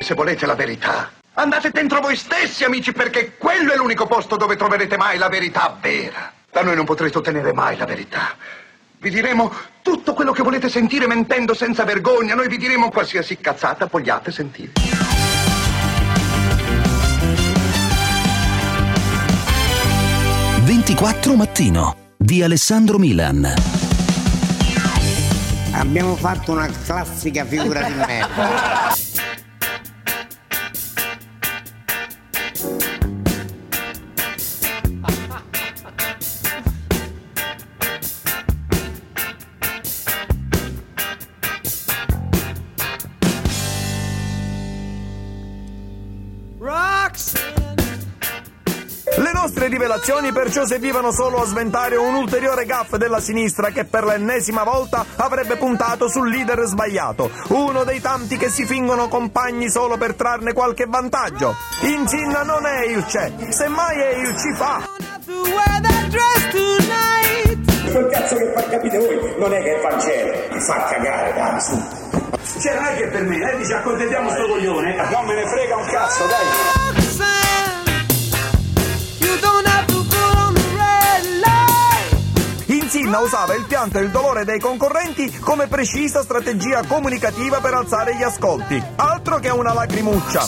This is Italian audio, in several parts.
se volete la verità. Andate dentro voi stessi, amici, perché quello è l'unico posto dove troverete mai la verità vera. Da noi non potrete ottenere mai la verità. Vi diremo tutto quello che volete sentire mentendo senza vergogna. Noi vi diremo qualsiasi cazzata vogliate sentire. «24 Mattino» di Alessandro Milan. Abbiamo fatto una classica figura di merda. Le nostre rivelazioni perciò servivano solo a sventare un ulteriore gaffe della sinistra che per l'ennesima volta avrebbe puntato sul leader sbagliato, uno dei tanti che si fingono compagni solo per trarne qualche vantaggio. Insinna non è il c'è, semmai è il ci fa. Quel cazzo che fa capite voi non è che è Vangelo, mi fa cagare, dai, su. Cioè non è che per me, dici accontentiamo sto coglione, non me ne frega un cazzo, dai. Insinna usava il pianto e il dolore dei concorrenti come precisa strategia comunicativa per alzare gli ascolti. Altro che una lacrimuccia.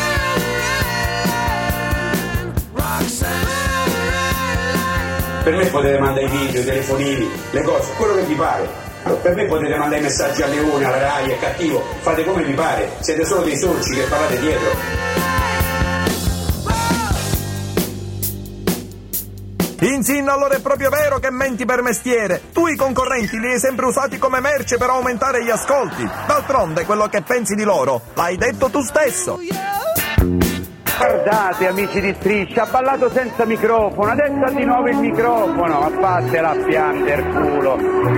Per me potete mandare i video, i telefonini, le cose, quello che vi pare. Per me potete mandare i messaggi a Leone, alla Rai, è cattivo, fate come vi pare, siete solo dei sorci che parlate dietro. Insinna, allora è proprio vero che menti per mestiere. Tu i concorrenti li hai sempre usati come merce per aumentare gli ascolti. D'altronde quello che pensi di loro l'hai detto tu stesso. Guardate amici di Striscia, ha ballato senza microfono, adesso ha di nuovo il microfono, a parte la pianger culo.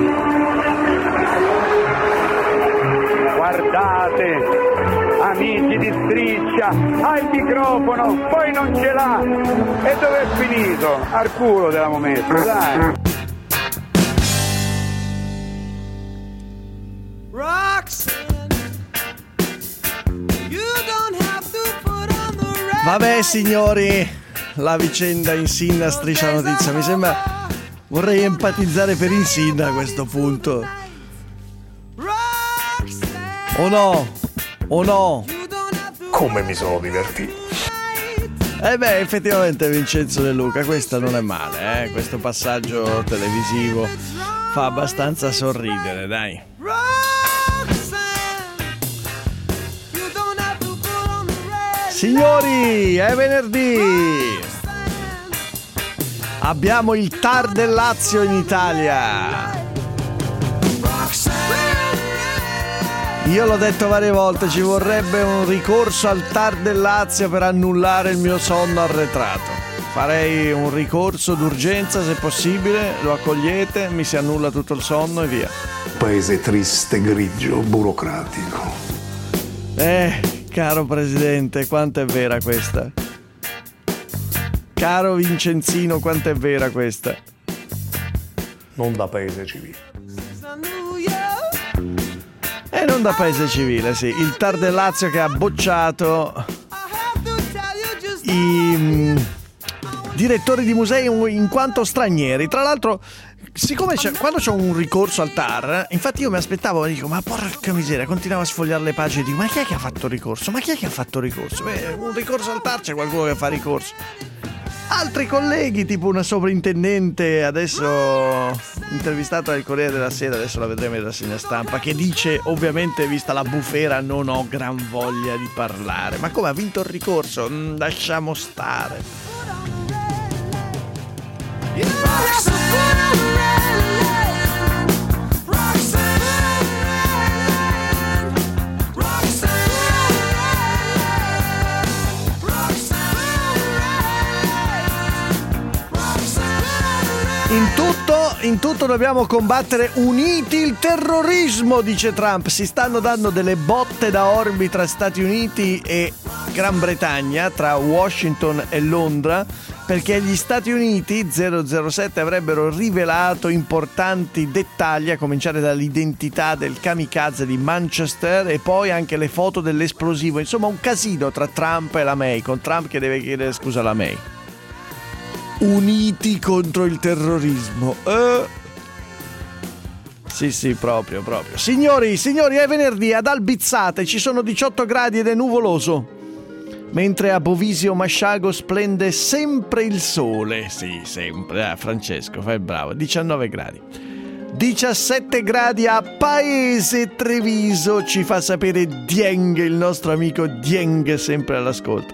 Guardate, amici di Striscia, ha il microfono, poi non ce l'ha. E dove è finito? Al culo te l'abbiamo messo, dai. Vabbè signori, la vicenda Insinna Striscia la Notizia, mi sembra, vorrei empatizzare per Insinna a questo punto. O no? O no? Come mi sono divertito. Beh, effettivamente Vincenzo De Luca, questo non è male, questo passaggio televisivo fa abbastanza sorridere, dai. Signori, è venerdì. Abbiamo il TAR del Lazio in Italia. Io l'ho detto varie volte, ci vorrebbe un ricorso al TAR del Lazio per annullare il mio sonno arretrato. Farei un ricorso d'urgenza se possibile, lo accogliete, mi si annulla tutto il sonno e via. Paese triste, grigio, burocratico. Caro Presidente, quanto è vera questa? Caro Vincenzino, quanto è vera questa? Non da paese civile. E non da paese civile, sì. Il TAR del Lazio che ha bocciato i direttori di musei in quanto stranieri. Tra l'altro, siccome quando c'è un ricorso al TAR, infatti io mi aspettavo, dico, ma porca miseria, continuavo a sfogliare le pagine e dico, ma chi è che ha fatto ricorso? Ma chi è che ha fatto ricorso? Beh, un ricorso al TAR c'è qualcuno che fa ricorso. Altri colleghi, tipo una sovrintendente adesso intervistata dal Corriere della Sera, adesso la vedremo in rassegna stampa, che dice, ovviamente vista la bufera non ho gran voglia di parlare. Ma come, ha vinto il ricorso? Lasciamo stare. In tutto dobbiamo combattere uniti il terrorismo, dice Trump. Si stanno dando delle botte da orbi tra Stati Uniti e Gran Bretagna, tra Washington e Londra, perché gli Stati Uniti 007 avrebbero rivelato importanti dettagli, a cominciare dall'identità del kamikaze di Manchester e poi anche le foto dell'esplosivo. Insomma, un casino tra Trump e la May, con Trump che deve chiedere scusa alla May. Uniti contro il terrorismo. Sì, proprio. Signori, è venerdì, ad Albizzate ci sono 18 gradi ed è nuvoloso. Mentre a Bovisio Masciago splende sempre il sole. Sì, sempre. Francesco, fai bravo. 19 gradi. 17 gradi a Paese Treviso, ci fa sapere Dieng, il nostro amico Dieng, sempre all'ascolto.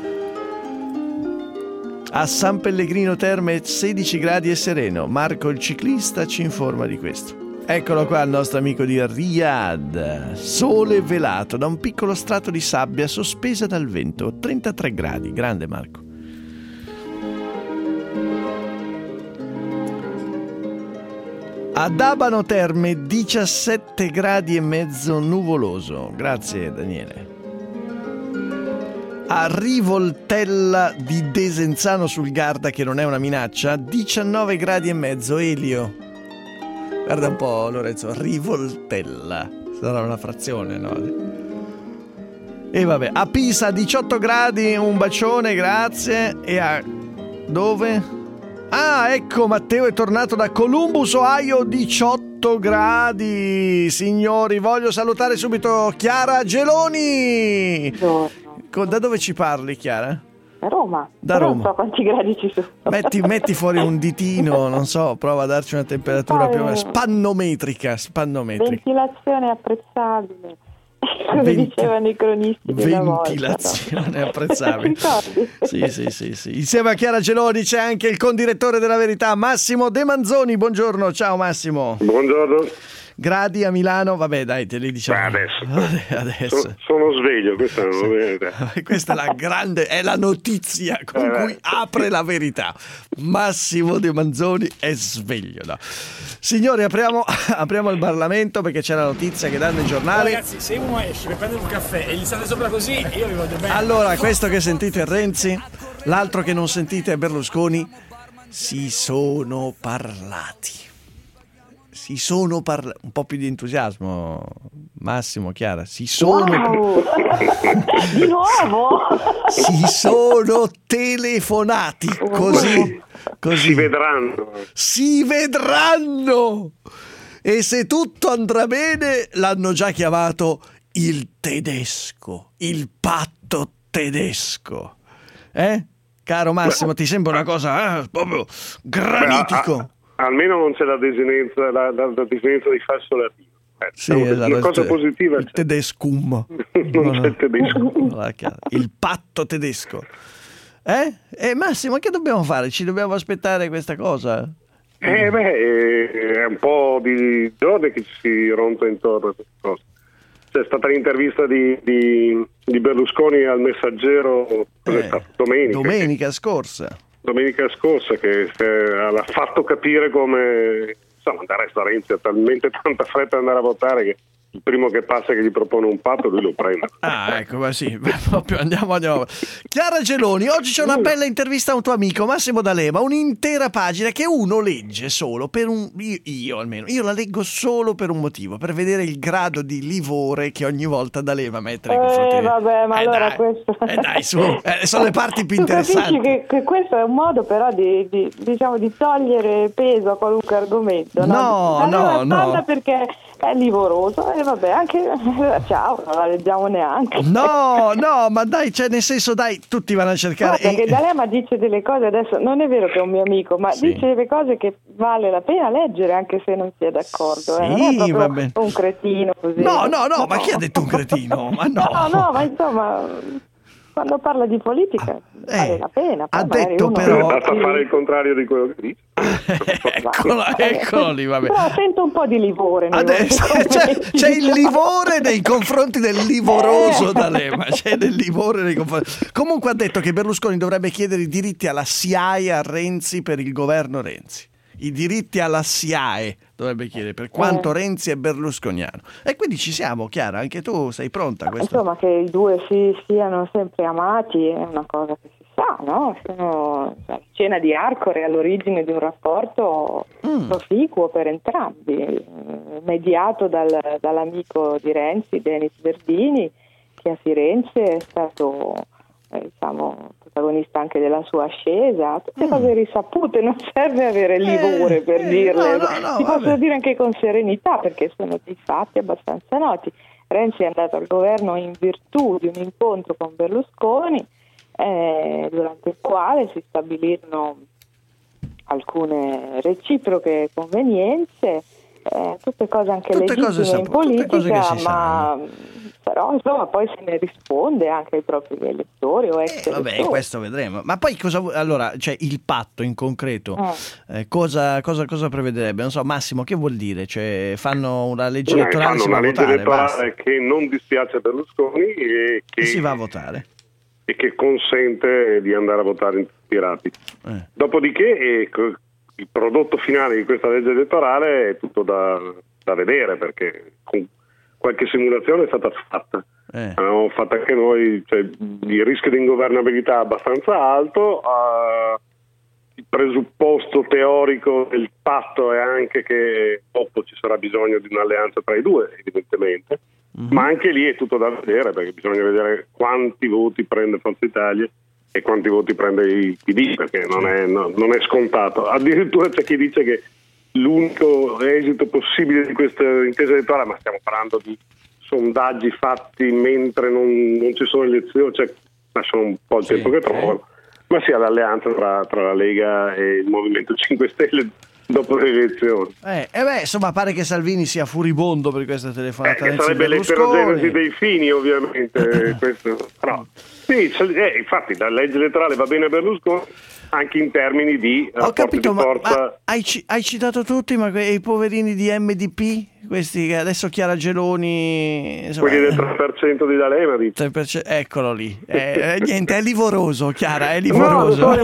A San Pellegrino Terme 16 gradi e sereno. Marco il ciclista ci informa di questo. Eccolo qua il nostro amico di Riyadh. Sole velato da un piccolo strato di sabbia sospesa dal vento. 33 gradi. Grande Marco. Ad Abano Terme 17 gradi e mezzo nuvoloso. Grazie Daniele. A Rivoltella di Desenzano sul Garda, che non è una minaccia, 19 gradi e mezzo. Elio. Guarda un po' Lorenzo, Rivoltella. Sarà una frazione, no? E vabbè, a Pisa 18 gradi, un bacione, grazie. E a... dove? Ah, ecco, Matteo è tornato da Columbus, Ohio, 18 gradi. Signori, voglio salutare subito Chiara Geloni. Da dove ci parli, Chiara? Da Roma. Da Roma. Non so quanti gradi ci sono. Metti fuori un ditino, non so, prova a darci una temperatura più o meno spannometrica. Ventilazione apprezzabile. Come dicevano i cronisti della ventilazione volta, no? Apprezzabile. Sì. Insieme a Chiara Geloni c'è anche il condirettore della Verità, Massimo De Manzoni. Buongiorno, ciao Massimo. Buongiorno. Gradi a Milano, vabbè dai, te li diciamo. Adesso. Sono sveglio, questa non lo vedo. Questa è la grande, è la notizia con cui apre la Verità. Massimo De Manzoni è sveglio, no? Signori, apriamo il Parlamento perché c'è la notizia che danno i giornali. Ragazzi, se uno esce per prendere un caffè e gli state sopra così, io vi voglio bene. Allora, questo che sentite è Renzi, l'altro che non sentite è Berlusconi. Si sono parlati. Un po' più di entusiasmo, Massimo, Chiara. Di nuovo? Si sono telefonati, così. Si vedranno. E se tutto andrà bene, l'hanno già chiamato il tedesco, il patto tedesco. Caro Massimo, ti sembra una cosa proprio granitico? Almeno non c'è la desinenza, la desinenza di falso latino. Sì, una cosa positiva. Il tedescum. Non c'è il tedesco. Il patto tedesco. Massimo, che dobbiamo fare? Ci dobbiamo aspettare questa cosa? È un po' di giorni che ci si ronta intorno a questa cosa. C'è stata l'intervista di Berlusconi al Messaggero domenica scorsa che ha fatto capire come del resto Renzi ha talmente tanta fretta di andare a votare che il primo che passa che gli propone un patto lui lo prende. Ecco, ma sì, proprio andiamo. Chiara Geloni, oggi c'è una bella intervista a un tuo amico Massimo D'Alema, un'intera pagina che uno legge solo per io la leggo solo per un motivo, per vedere il grado di livore che ogni volta D'Alema mette nei confronti. Vabbè, ma allora dai, questo dai, sono le parti più interessanti. Capisci che questo è un modo però di togliere peso a qualunque argomento, no? Perché è livoroso e vabbè, anche ciao, non la leggiamo neanche. No, ma dai, cioè nel senso, dai, tutti vanno a cercare. Perché D'Alema dice delle cose, adesso non è vero che è un mio amico, ma dice delle cose che vale la pena leggere anche se non si è d'accordo. Non è proprio un cretino così. No, ma chi ha detto un cretino? Ma no, ma insomma, quando parla di politica vale la pena. Ha detto però basta fare il contrario di quello che dice. Eccolo lì, vabbè. Però sento un po' di livore. Adesso c'è il livore nei confronti del livoroso D'Alema. C'è del livore nei confronti. Comunque ha detto che Berlusconi dovrebbe chiedere i diritti alla SIAE a Renzi per il governo Renzi. I diritti alla SIAE dovrebbe chiedere per quanto Renzi è berlusconiano. E quindi ci siamo, Chiara, anche tu sei pronta a questo? Insomma, che i due siano sempre amati è una cosa che si sa. sa, no? La cena di Arcore all'origine di un rapporto proficuo per entrambi, mediato dall'amico di Renzi, Denis Verdini, che a Firenze è stato protagonista anche della sua ascesa. Tutte cose risapute, non serve avere livore per dirle, si possono dire anche con serenità, perché sono dei fatti abbastanza noti. Renzi è andato al governo in virtù di un incontro con Berlusconi, durante il quale si stabilirono alcune reciproche convenienze, tutte cose anche legittime in politica, ma però insomma poi se ne risponde anche ai propri elettori o ex elettori. Questo vedremo. Ma poi allora, cioè il patto in concreto cosa prevederebbe? Non so, Massimo, che vuol dire? Cioè fanno una legge elettorale, fanno una legge elettorale che non dispiace a Berlusconi e che si va a votare e che consente di andare a votare in tempi rapidi. Dopodiché il prodotto finale di questa legge elettorale è tutto da vedere, perché con qualche simulazione è stata fatta. Abbiamo fatto anche noi, cioè, il rischio di ingovernabilità è abbastanza alto, il presupposto teorico del patto è anche che dopo ci sarà bisogno di un'alleanza tra i due, evidentemente, ma anche lì è tutto da vedere, perché bisogna vedere quanti voti prende Forza Italia e quanti voti prende il PD, perché non è scontato. Addirittura c'è chi dice che l'unico esito possibile di questa intesa elettorale, ma stiamo parlando di sondaggi fatti mentre non ci sono elezioni, cioè, ma sono un po' il tempo che trovano, ma sia l'alleanza tra la Lega e il Movimento 5 Stelle dopo le elezioni. Insomma, pare che Salvini sia furibondo per questa telefonata. Che sarebbe l'eterogenesi dei fini, ovviamente. Questo. Però, infatti la legge elettorale va bene a Berlusconi anche in termini di rapporti di forza. Ma hai citato tutti, ma i poverini di MDP, questi che adesso Chiara Geloni, insomma, quelli del 3% di D'Alema, dice. 3%, eccolo lì. Niente, è livoroso, Chiara, è livoroso. No,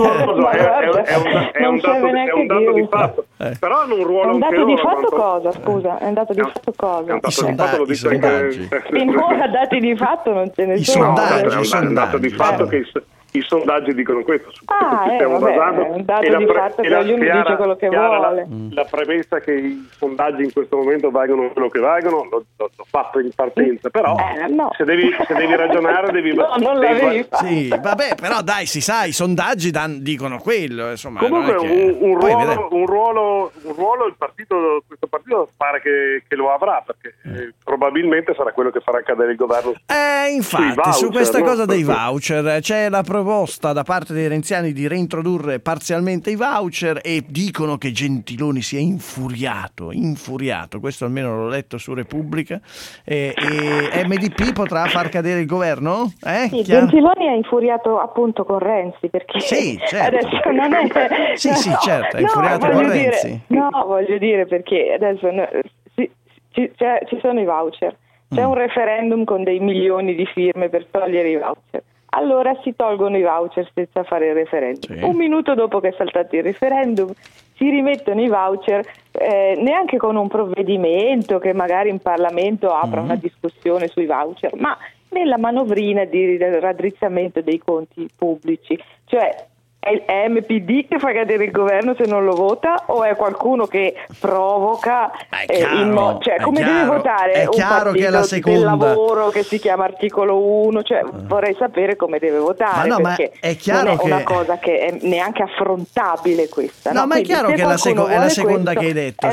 è un dato di fatto. Però hanno un ruolo. È un dato di fatto cosa? Scusa, è un dato di fatto cosa? I sondaggi. Finora dati di fatto non ce ne sono. È un dato di fatto che i sondaggi dicono questo, su questo ci stiamo basando, è un dato di fatto che ognuno dice quello che vuole. La premessa che i sondaggi in questo momento valgono quello che valgono l'ho fatto in partenza, però se devi ragionare devi non l'avevi fatto. Sì, vabbè, però dai, si sa, i sondaggi dicono quello, insomma. Comunque un ruolo questo partito pare che lo avrà, perché probabilmente sarà quello che farà cadere il governo. Infatti, voucher, su questa cosa dei voucher c'è la proposta da parte dei renziani di reintrodurre parzialmente i voucher, e dicono che Gentiloni sia infuriato, questo almeno l'ho letto su Repubblica, e MDP potrà far cadere il governo? Sì, Gentiloni è infuriato appunto con Renzi, perché adesso non è... certo, è infuriato con Renzi. Voglio dire, perché adesso ci sono i voucher, c'è un referendum con dei milioni di firme per togliere i voucher. Allora si tolgono i voucher senza fare il referendum. Un minuto dopo che è saltato il referendum si rimettono i voucher, neanche con un provvedimento che magari in Parlamento apra una discussione sui voucher, ma nella manovrina di raddrizzamento dei conti pubblici. Cioè è MPD che fa cadere il governo se non lo vota, o è qualcuno che provoca come deve votare è chiaro che è la seconda. Del lavoro che si chiama articolo 1, vorrei sapere come deve votare, perché è chiaro non è una cosa che è neanche affrontabile questa. Ma è chiaro che è la seconda che hai detto,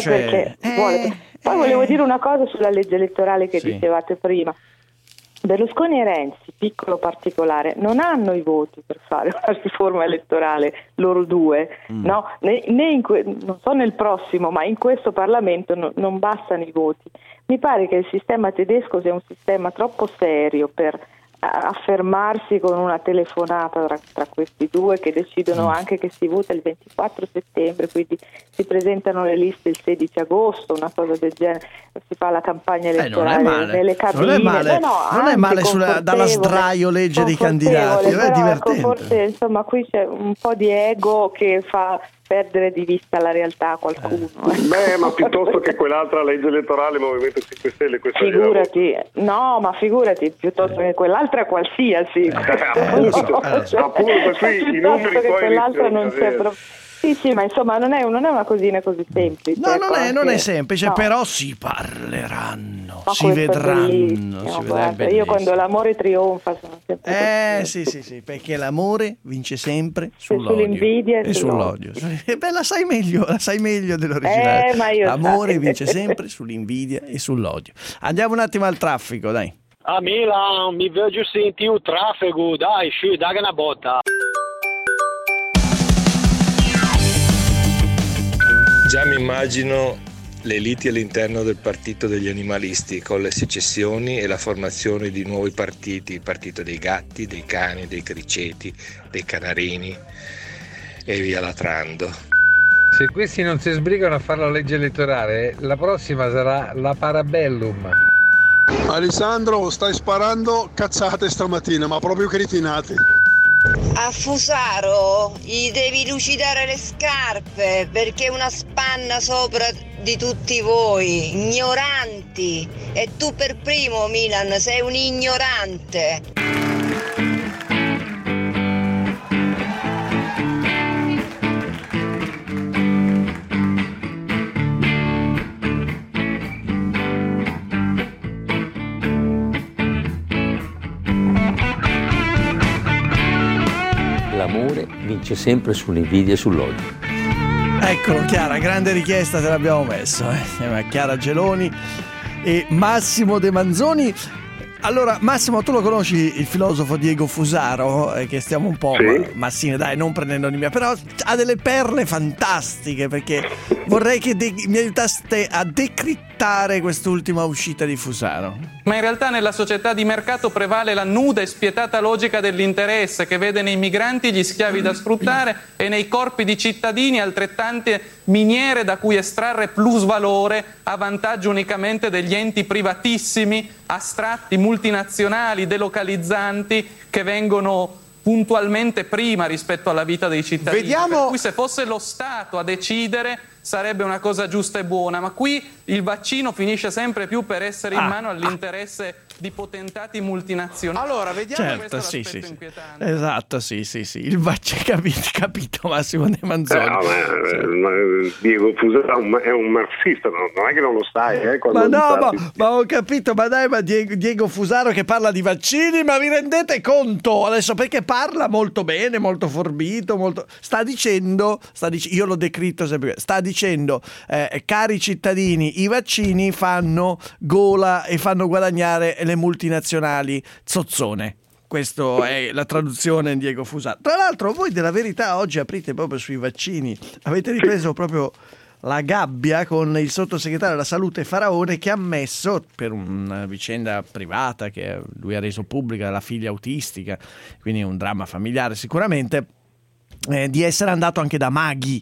Poi volevo dire una cosa sulla legge elettorale che dicevate prima. Berlusconi e Renzi, piccolo particolare, non hanno i voti per fare una riforma elettorale, loro due, no? Non so nel prossimo, ma in questo Parlamento non bastano i voti. Mi pare che il sistema tedesco sia un sistema troppo serio per affermarsi con una telefonata tra questi due, che decidono anche che si vota il 24 settembre, quindi si presentano le liste il 16 agosto, una cosa del genere, si fa la campagna elettorale nelle cabine. Non è male dalla sdraio legge dei candidati, è divertente. Forse insomma qui c'è un po' di ego che fa perdere di vista la realtà a qualcuno. Beh, ma piuttosto che quell'altra legge elettorale, Movimento 5 Stelle, figurati, piuttosto che quell'altra qualsiasi. Appunto, per cui i numeri poi quell'altra non c'è proprio. Sì, ma insomma non è una cosina così semplice. No, non è semplice, però si parleranno, si vedranno. Io quando l'amore trionfa sono sempre sì, perché l'amore vince sempre sull'invidia e sull'odio. Beh, la sai meglio dell'originale. L'amore vince sempre sull'invidia e sull'odio. Andiamo un attimo al traffico, dai. A Milan mi vedo sentire il traffico, dai, dai una botta. Già mi immagino le liti all'interno del partito degli animalisti con le secessioni e la formazione di nuovi partiti, il partito dei gatti, dei cani, dei criceti, dei canarini e via latrando. Se questi non si sbrigano a fare la legge elettorale, la prossima sarà la Parabellum. Alessandro, stai sparando cazzate stamattina, ma proprio cretinate. A Fusaro gli devi lucidare le scarpe perché è una spanna sopra di tutti voi, ignoranti, e tu per primo, Milan, sei un ignorante. L'amore vince sempre sull'invidia e sull'odio. Eccolo, Chiara, grande richiesta te l'abbiamo messo. Chiara Geloni e Massimo De Manzoni. Allora, Massimo, tu lo conosci il filosofo Diego Fusaro, che stiamo un po'... Sì. Massimo, dai, non prendendo di mia, però ha delle perle fantastiche, perché vorrei che mi aiutaste a decrittare quest'ultima uscita di Fusaro. Ma in realtà nella società di mercato prevale la nuda e spietata logica dell'interesse, che vede nei migranti gli schiavi da sfruttare e nei corpi di cittadini altrettante miniere da cui estrarre plusvalore a vantaggio unicamente degli enti privatissimi, astratti, multinazionali, delocalizzanti, che vengono puntualmente prima rispetto alla vita dei cittadini. Per cui se fosse lo Stato a decidere sarebbe una cosa giusta e buona, ma qui il vaccino finisce sempre più per essere in mano all'interesse di potentati multinazionali. Allora, vediamo. Certo, sì. Esatto, sì. Il vaccino, capito Massimo De Manzoni. Ma Diego Fusaro è un marxista, non è che non lo sai. Ma ho capito, ma Diego Fusaro che parla di vaccini, ma vi rendete conto adesso, perché parla molto bene, molto forbito, sta dicendo, io l'ho descritto sempre, sta dicendo cari cittadini, i vaccini fanno gola e fanno guadagnare le multinazionali zozzone. Questa è la traduzione di Diego Fusaro. Tra l'altro voi della Verità oggi aprite proprio sui vaccini, avete ripreso proprio la gabbia con il sottosegretario alla salute Faraone, che ha ammesso, per una vicenda privata che lui ha reso pubblica, la figlia autistica, quindi un dramma familiare sicuramente, di essere andato anche da maghe,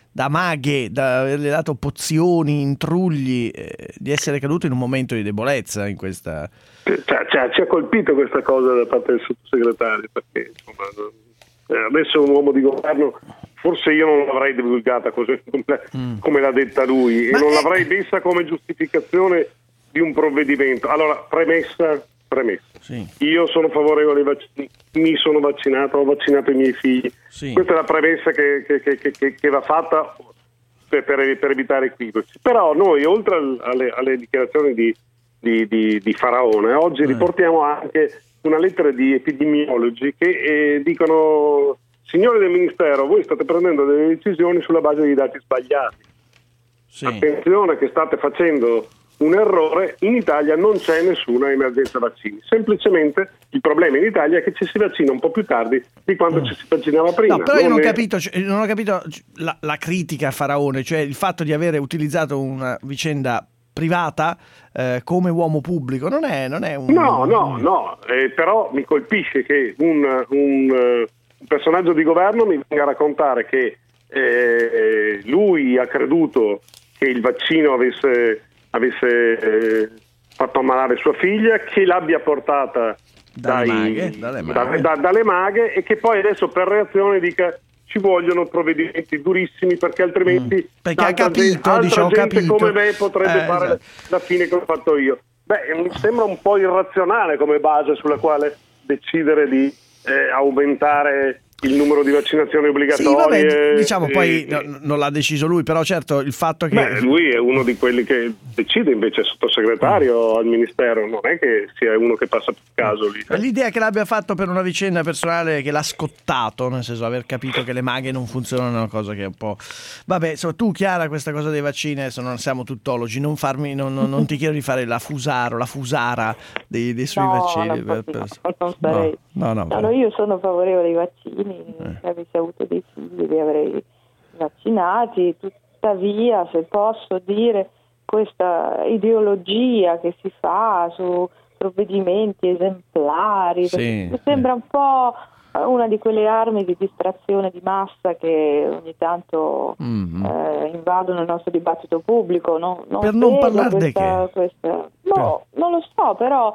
da averle dato pozioni, intrugli, di essere caduto in un momento di debolezza in questa... Ci ha colpito questa cosa da parte del sottosegretario, perché insomma, adesso è un uomo di governo, forse io non l'avrei divulgata così come l'ha detta lui, e non l'avrei messa come giustificazione di un provvedimento. Allora, premessa. Sì. Io sono favorevole ai vaccini, mi sono vaccinato, ho vaccinato i miei figli. Sì. Questa è la premessa che va fatta per evitare equivoci. Però noi, oltre alle dichiarazioni di Faraone, oggi riportiamo anche una lettera di epidemiologi che dicono: signori del Ministero, voi state prendendo delle decisioni sulla base di dati sbagliati. Sì. Attenzione che state facendo un errore, in Italia non c'è nessuna emergenza vaccini, semplicemente il problema in Italia è che ci si vaccina un po' più tardi di quando ci si vaccinava prima. No, però io non ho capito la critica a Faraone, cioè il fatto di avere utilizzato una vicenda privata come uomo pubblico, non è un... No, però mi colpisce che un personaggio di governo mi venga a raccontare che lui ha creduto che il vaccino avesse fatto ammalare sua figlia, che l'abbia portata dalle maghe, e che poi adesso per reazione dica: ci vogliono provvedimenti durissimi, perché altrimenti perché ha capito, altra gente capito. Come me potrebbe fare esatto. la fine che ho fatto io. Mi sembra un po' irrazionale come base sulla quale decidere di aumentare il numero di vaccinazioni obbligatorie. Sì, vabbè, diciamo poi non l'ha deciso lui, però certo il fatto che... lui è uno di quelli che decide, invece è sottosegretario al ministero, non è che sia uno che passa per caso lì. L'idea che l'abbia fatto per una vicenda personale che l'ha scottato, nel senso aver capito che le maghe non funzionano, è una cosa che è un po'... Vabbè, insomma, tu Chiara, questa cosa dei vaccini, adesso non siamo tuttologi, non ti chiedo di fare la fusara dei suoi vaccini. Non sarei. No, io sono favorevole ai vaccini, se avessi avuto dei figli li avrei vaccinati, tuttavia se posso dire questa ideologia che si fa su provvedimenti esemplari, mi sembra un po' una di quelle armi di distrazione di massa che ogni tanto invadono il nostro dibattito pubblico. Per non parlare di che? No, non lo so, però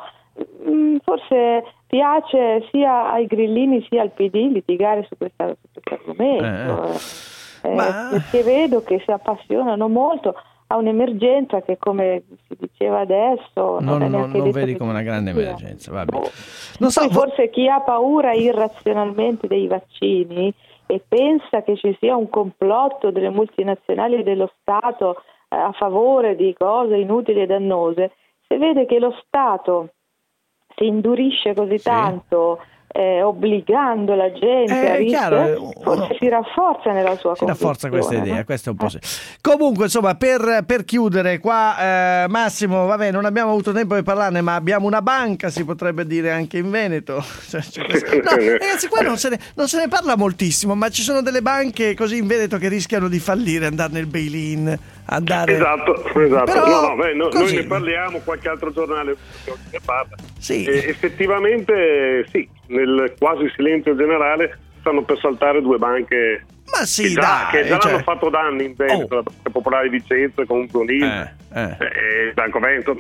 forse piace sia ai grillini sia al PD litigare su questo argomento, perché vedo che si appassionano molto a un'emergenza che, come si diceva adesso, non vedi come una grande emergenza. Va bene. Forse chi ha paura irrazionalmente dei vaccini e pensa che ci sia un complotto delle multinazionali e dello Stato a favore di cose inutili e dannose, se vede che lo Stato si indurisce così tanto, obbligando la gente a rischio, forse si rafforza nella sua convinzione. Si rafforza questa idea, questo è un po' Comunque, insomma, per chiudere qua, Massimo, vabbè, non abbiamo avuto tempo di parlarne, ma abbiamo una banca, si potrebbe dire anche in Veneto. No, ragazzi, qua non se ne parla moltissimo, ma ci sono delle banche così in Veneto che rischiano di fallire, andare nel bail-in, andare... Esatto. Però, noi ne parliamo, qualche altro giornale ne parla. Sì. Effettivamente sì, nel quasi silenzio generale stanno per saltare due banche che già hanno fatto danni in Veneto, la Banca Popolare di Vicenza con Zonil e Banco Veneto,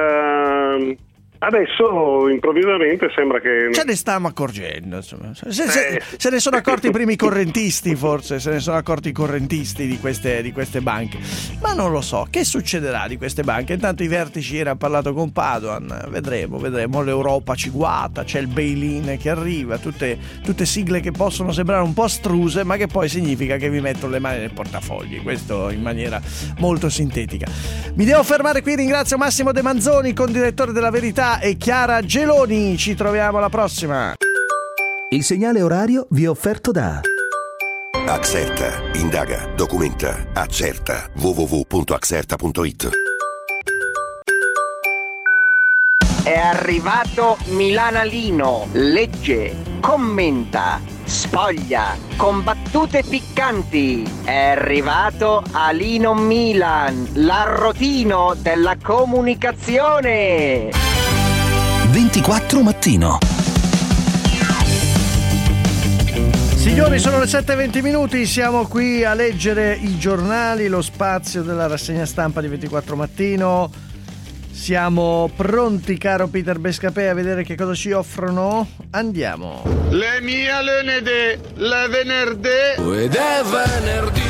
adesso improvvisamente sembra che ce ne stiamo accorgendo, insomma. Se ne sono accorti i primi correntisti, forse se ne sono accorti i correntisti di queste banche, ma non lo so che succederà di queste banche. Intanto i vertici ieri hanno parlato con Padoan, vedremo, l'Europa ci guata, c'è il bail-in che arriva, tutte sigle che possono sembrare un po' astruse, ma che poi significa che vi mettono le mani nel portafogli, questo in maniera molto sintetica. Mi devo fermare qui, ringrazio Massimo De Manzoni, condirettore della Verità, e Chiara Geloni. Ci troviamo alla prossima. Il segnale orario vi è offerto da Axerta, indaga, documenta, accerta. www.axerta.it. È arrivato Milanalino, legge, commenta, spoglia, con battute piccanti. È arrivato Alino Milan, l'arrotino della comunicazione. 24 mattino. Signori, sono le 7:20, siamo qui a leggere i giornali, lo spazio della rassegna stampa di 24 mattino. Siamo pronti, caro Peter Bescapè, a vedere che cosa ci offrono? Andiamo. Le mie lunedì, le venerdì. Ed è venerdì.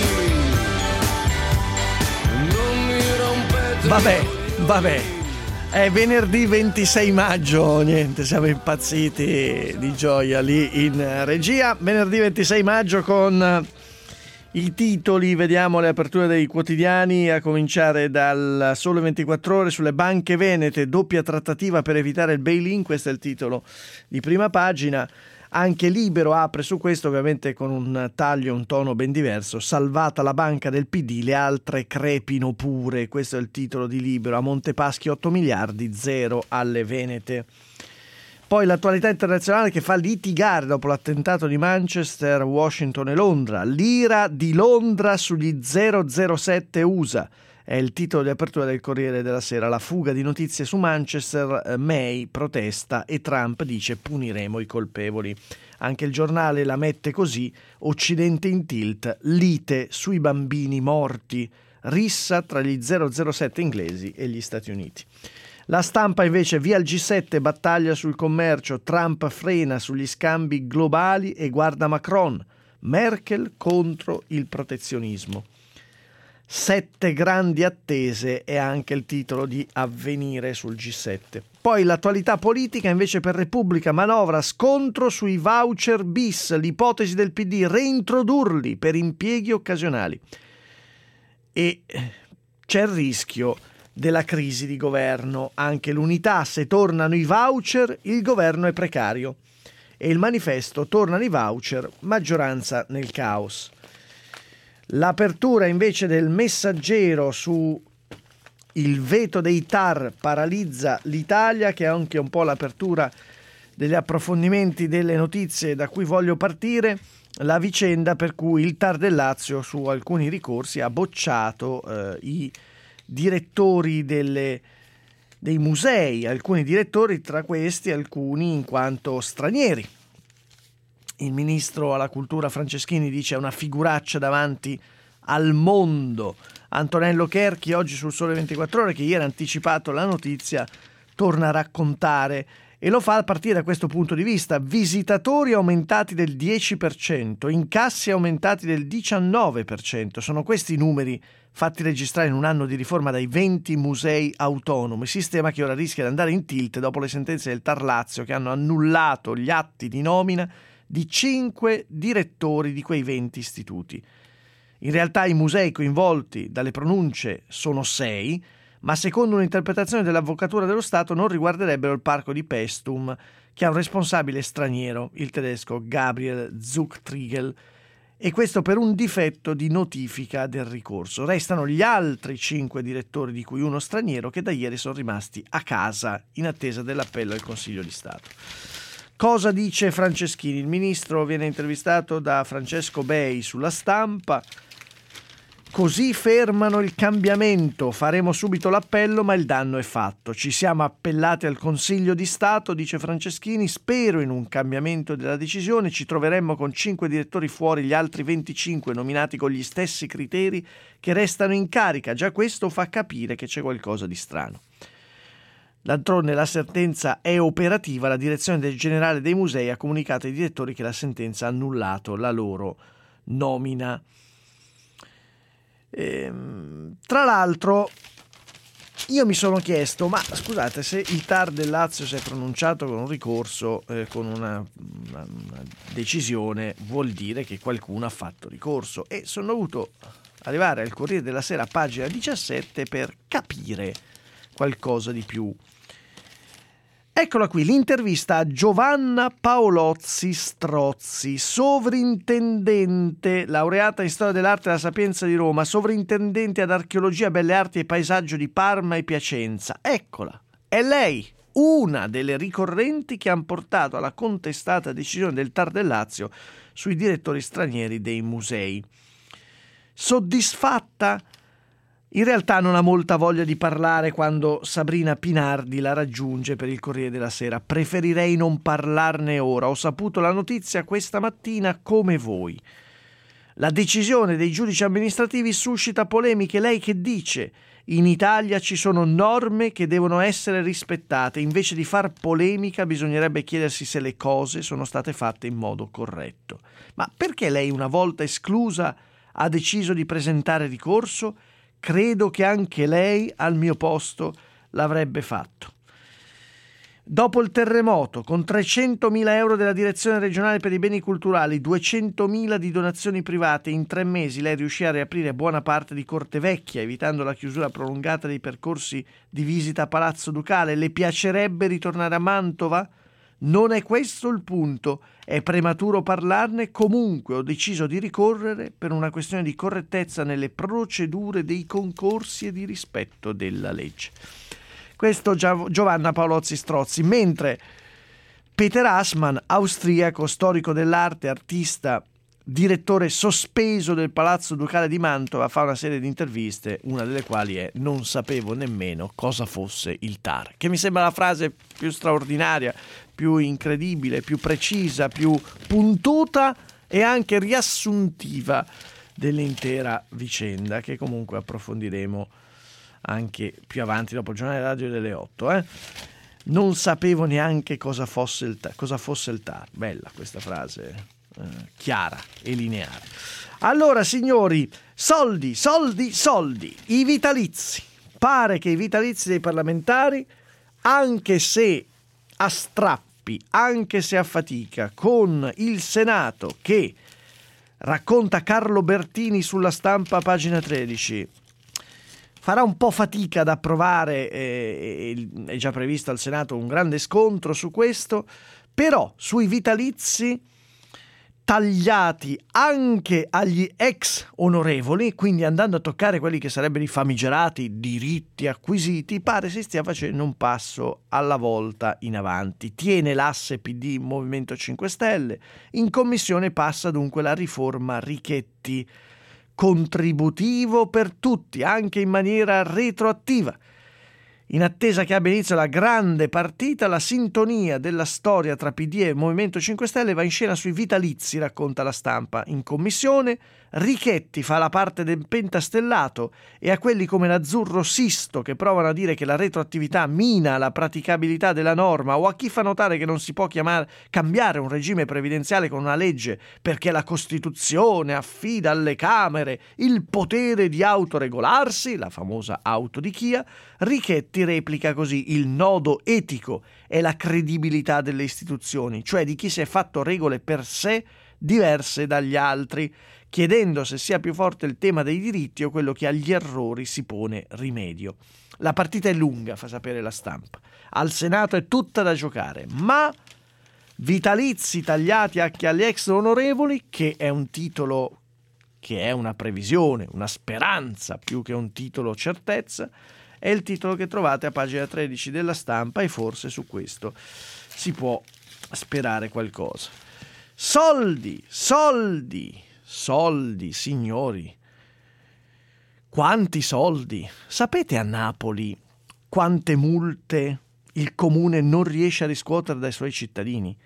Non mi rompete. Vabbè. È venerdì 26 maggio, niente, siamo impazziti di gioia lì in regia. Venerdì 26 maggio con i titoli, vediamo le aperture dei quotidiani, a cominciare dal Sole 24 Ore sulle banche venete, doppia trattativa per evitare il bail-in, questo è il titolo di prima pagina. Anche Libero apre su questo, ovviamente con un taglio, un tono ben diverso. Salvata la banca del PD, le altre crepino pure. Questo è il titolo di Libero. A Montepaschi 8 miliardi, 0 alle venete. Poi l'attualità internazionale che fa litigare dopo l'attentato di Manchester, Washington e Londra. L'ira di Londra sugli 007 USA. È il titolo di apertura del Corriere della Sera. La fuga di notizie su Manchester, May protesta e Trump dice puniremo i colpevoli. Anche il giornale la mette così: Occidente in tilt, lite sui bambini morti, rissa tra gli 007 inglesi e gli Stati Uniti. La Stampa invece, via il G7, battaglia sul commercio, Trump frena sugli scambi globali e guarda Macron. Merkel contro il protezionismo. 7 grandi attese è anche il titolo di Avvenire sul G7. Poi l'attualità politica invece per Repubblica: manovra, scontro sui voucher bis, l'ipotesi del PD reintrodurli per impieghi occasionali. E c'è il rischio della crisi di governo, anche l'Unità: se tornano i voucher il governo è precario. E il Manifesto: tornano i voucher, maggioranza nel caos. L'apertura invece del Messaggero su il veto dei TAR paralizza l'Italia, che è anche un po' l'apertura degli approfondimenti delle notizie da cui voglio partire. La vicenda per cui il TAR del Lazio su alcuni ricorsi ha bocciato i direttori dei musei, alcuni direttori, tra questi alcuni in quanto stranieri. Il ministro alla cultura Franceschini dice: è una figuraccia davanti al mondo. Antonello Cherchi oggi sul Sole 24 Ore, che ieri ha anticipato la notizia, torna a raccontare, e lo fa a partire da questo punto di vista: visitatori aumentati del 10%, incassi aumentati del 19%. Sono questi i numeri fatti registrare in un anno di riforma dai 20 musei autonomi, sistema che ora rischia di andare in tilt dopo le sentenze del TAR Lazio, che hanno annullato gli atti di nomina di 5 direttori di quei 20 istituti. In realtà i musei coinvolti dalle pronunce sono 6, ma secondo un'interpretazione dell'Avvocatura dello Stato non riguarderebbero il parco di Paestum, che ha un responsabile straniero, il tedesco Gabriel Zuchtriegel, e questo per un difetto di notifica del ricorso. Restano gli altri 5 direttori, di cui uno straniero, che da ieri sono rimasti a casa in attesa dell'appello al Consiglio di Stato. Cosa dice Franceschini? Il ministro viene intervistato da Francesco Bei sulla Stampa. Così fermano il cambiamento, faremo subito l'appello, ma il danno è fatto. Ci siamo appellati al Consiglio di Stato, dice Franceschini, spero in un cambiamento della decisione, ci troveremmo con 5 direttori fuori, gli altri 25 nominati con gli stessi criteri che restano in carica. Già questo fa capire che c'è qualcosa di strano. D'altronde la sentenza è operativa, la direzione generale dei musei ha comunicato ai direttori che la sentenza ha annullato la loro nomina. Tra l'altro io mi sono chiesto, ma scusate, se il TAR del Lazio si è pronunciato con un ricorso, con una decisione, vuol dire che qualcuno ha fatto ricorso, e sono dovuto arrivare al Corriere della Sera, pagina 17, per capire qualcosa di più. Eccola qui, l'intervista a Giovanna Paolozzi Strozzi, sovrintendente, laureata in Storia dell'Arte alla Sapienza di Roma, sovrintendente ad Archeologia, Belle Arti e Paesaggio di Parma e Piacenza. Eccola, è lei, una delle ricorrenti che hanno portato alla contestata decisione del TAR del Lazio sui direttori stranieri dei musei. Soddisfatta? In realtà non ha molta voglia di parlare quando Sabrina Pinardi la raggiunge per il Corriere della Sera. Preferirei non parlarne ora, ho saputo la notizia questa mattina come voi. La decisione dei giudici amministrativi suscita polemiche. Lei che dice: in Italia ci sono norme che devono essere rispettate. Invece di far polemica bisognerebbe chiedersi se le cose sono state fatte in modo corretto. Ma perché lei, una volta esclusa, ha deciso di presentare ricorso? Credo che anche lei al mio posto l'avrebbe fatto. Dopo il terremoto, con 300.000 euro della Direzione Regionale per i Beni Culturali, 200.000 di donazioni private, in 3 mesi lei riuscì a riaprire buona parte di Corte Vecchia, evitando la chiusura prolungata dei percorsi di visita a Palazzo Ducale. Le piacerebbe ritornare a Mantova? Non è questo il punto, è prematuro parlarne. Comunque ho deciso di ricorrere per una questione di correttezza nelle procedure dei concorsi e di rispetto della legge. Questo Giovanna Paolozzi Strozzi, mentre Peter Assmann, austriaco, storico dell'arte, artista, direttore sospeso del Palazzo Ducale di Mantova, fa una serie di interviste, una delle quali è: non sapevo nemmeno cosa fosse il TAR, che mi sembra la frase più straordinaria, più incredibile, più precisa, più puntuta e anche riassuntiva dell'intera vicenda, che comunque approfondiremo anche più avanti dopo il giornale radio delle 8. Non sapevo neanche cosa fosse il TAR. Bella questa frase, chiara e lineare. Allora, signori, soldi, i vitalizi. Pare che i vitalizi dei parlamentari, anche se a strappi, anche se a fatica, con il Senato che, racconta Carlo Bertini sulla Stampa, pagina 13, farà un po' fatica ad approvare, è già previsto al Senato un grande scontro su questo, però sui vitalizi tagliati anche agli ex onorevoli, quindi andando a toccare quelli che sarebbero i famigerati diritti acquisiti, pare si stia facendo un passo alla volta in avanti. Tiene l'asse PD Movimento 5 Stelle, in commissione passa dunque la riforma Richetti, contributivo per tutti, anche in maniera retroattiva. In attesa che abbia inizio la grande partita, la sintonia della storia tra PD e Movimento 5 Stelle va in scena sui vitalizi, racconta la Stampa. In commissione Richetti fa la parte del pentastellato e a quelli come l'Azzurro Sisto che provano a dire che la retroattività mina la praticabilità della norma, o a chi fa notare che non si può cambiare un regime previdenziale con una legge perché la Costituzione affida alle Camere il potere di autoregolarsi, la famosa autodichia, Richetti replica così: il nodo etico è la credibilità delle istituzioni, cioè di chi si è fatto regole per sé diverse dagli altri, chiedendo se sia più forte il tema dei diritti o quello che agli errori si pone rimedio. La partita è lunga, fa sapere la Stampa. Al Senato è tutta da giocare, ma vitalizi tagliati anche agli ex onorevoli, che è un titolo che è una previsione, una speranza più che un titolo certezza, è il titolo che trovate a pagina 13 della Stampa, e forse su questo si può sperare qualcosa. Soldi, signori. Quanti soldi? Sapete a Napoli quante multe il comune non riesce a riscuotere dai suoi cittadini?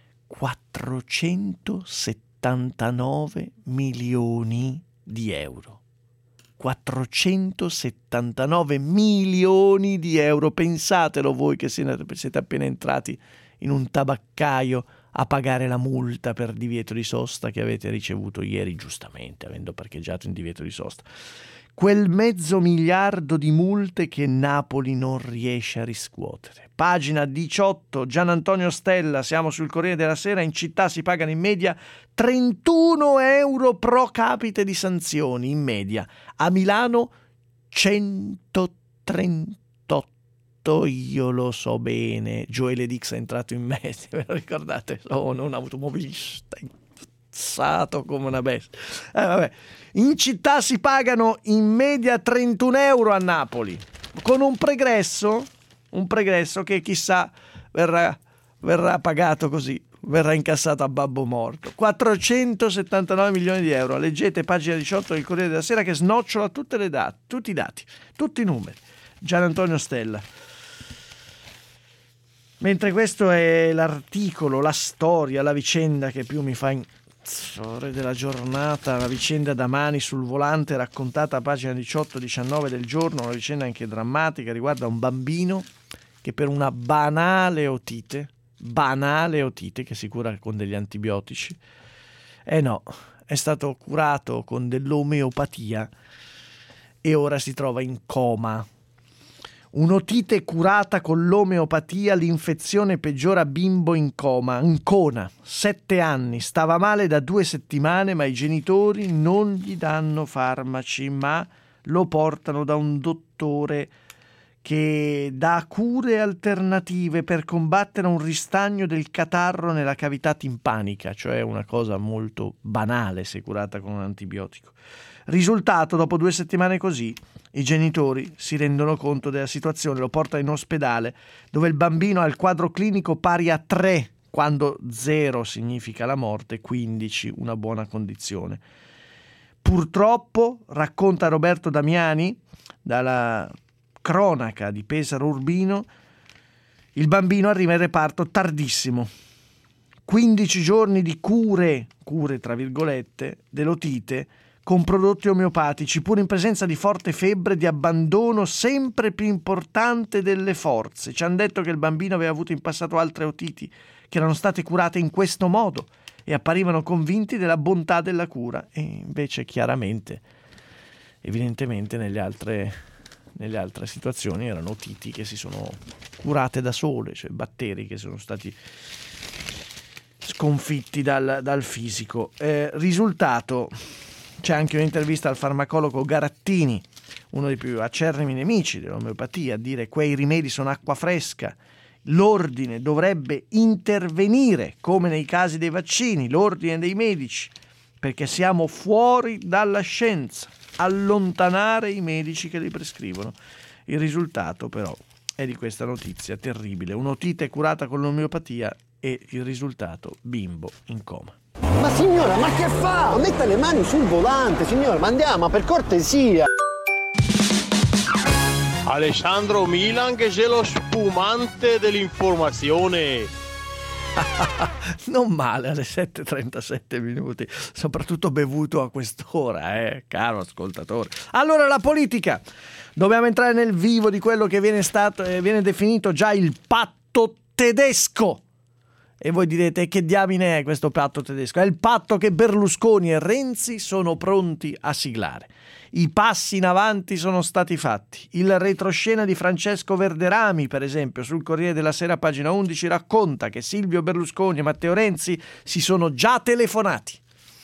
479 milioni di euro. 479 milioni di euro. Pensatelo voi che siete appena entrati in un tabaccaio a pagare la multa per divieto di sosta che avete ricevuto ieri, giustamente, avendo parcheggiato in divieto di sosta. Quel 500 miliardi di multe che Napoli non riesce a riscuotere. Pagina 18, Gian Antonio Stella, siamo sul Corriere della Sera. In città si pagano in media 31 euro pro capite di sanzioni, in media. A Milano 138, io lo so bene. Joele Dix è entrato in media, ve lo ricordate? Sono un automobilista incazzato come una bestia. Vabbè. In città si pagano in media 31 euro a Napoli, con un pregresso che chissà verrà pagato così, verrà incassato a babbo morto. 479 milioni di euro. Leggete pagina 18 del Corriere della Sera, che snocciola tutti i dati, tutti i numeri. Gian Antonio Stella. Mentre questo è l'articolo, la storia, la vicenda che più mi fa storia della giornata, la vicenda da mani sul volante raccontata a pagina 18-19 del Giorno, una vicenda anche drammatica, riguarda un bambino che per una banale otite che si cura con degli antibiotici, è stato curato con dell'omeopatia e ora si trova in coma. Un'otite curata con l'omeopatia, l'infezione peggiora bimbo in coma. Ancona, 7 anni, stava male da 2 settimane, ma i genitori non gli danno farmaci, ma lo portano da un dottore che dà cure alternative per combattere un ristagno del catarro nella cavità timpanica, cioè una cosa molto banale se curata con un antibiotico. Risultato, dopo 2 settimane così, i genitori si rendono conto della situazione, lo portano in ospedale, dove il bambino ha il quadro clinico pari a 3, quando 0 significa la morte, 15 una buona condizione. Purtroppo, racconta Roberto Damiani, dalla cronaca di Pesaro Urbino, il bambino arriva in reparto tardissimo. 15 giorni di cure tra virgolette, dell'otite, con prodotti omeopatici, pur in presenza di forte febbre, di abbandono sempre più importante delle forze. Ci hanno detto che il bambino aveva avuto in passato altre otiti che erano state curate in questo modo e apparivano convinti della bontà della cura, e invece chiaramente, evidentemente nelle altre situazioni erano otiti che si sono curate da sole, cioè batteri che sono stati sconfitti dal fisico. Risultato, c'è anche un'intervista al farmacologo Garattini, uno dei più acerrimi nemici dell'omeopatia, a dire: quei rimedi sono acqua fresca, l'ordine dovrebbe intervenire come nei casi dei vaccini, l'ordine dei medici, perché siamo fuori dalla scienza, allontanare i medici che li prescrivono. Il risultato però è di questa notizia terribile: un'otite curata con l'omeopatia e il risultato bimbo in coma. Ma signora, ma che fa? Metta le mani sul volante, signora, ma andiamo, per cortesia. Alessandro Milan che c'è lo spumante dell'informazione. Non male, alle 7:37 minuti, soprattutto bevuto a quest'ora, caro ascoltatore. Allora, la politica. Dobbiamo entrare nel vivo di quello che viene definito già il patto tedesco. E voi direte: che diamine è questo patto tedesco? È il patto che Berlusconi e Renzi sono pronti a siglare. I passi in avanti sono stati fatti. Il retroscena di Francesco Verderami, per esempio, sul Corriere della Sera, pagina 11, racconta che Silvio Berlusconi e Matteo Renzi si sono già telefonati.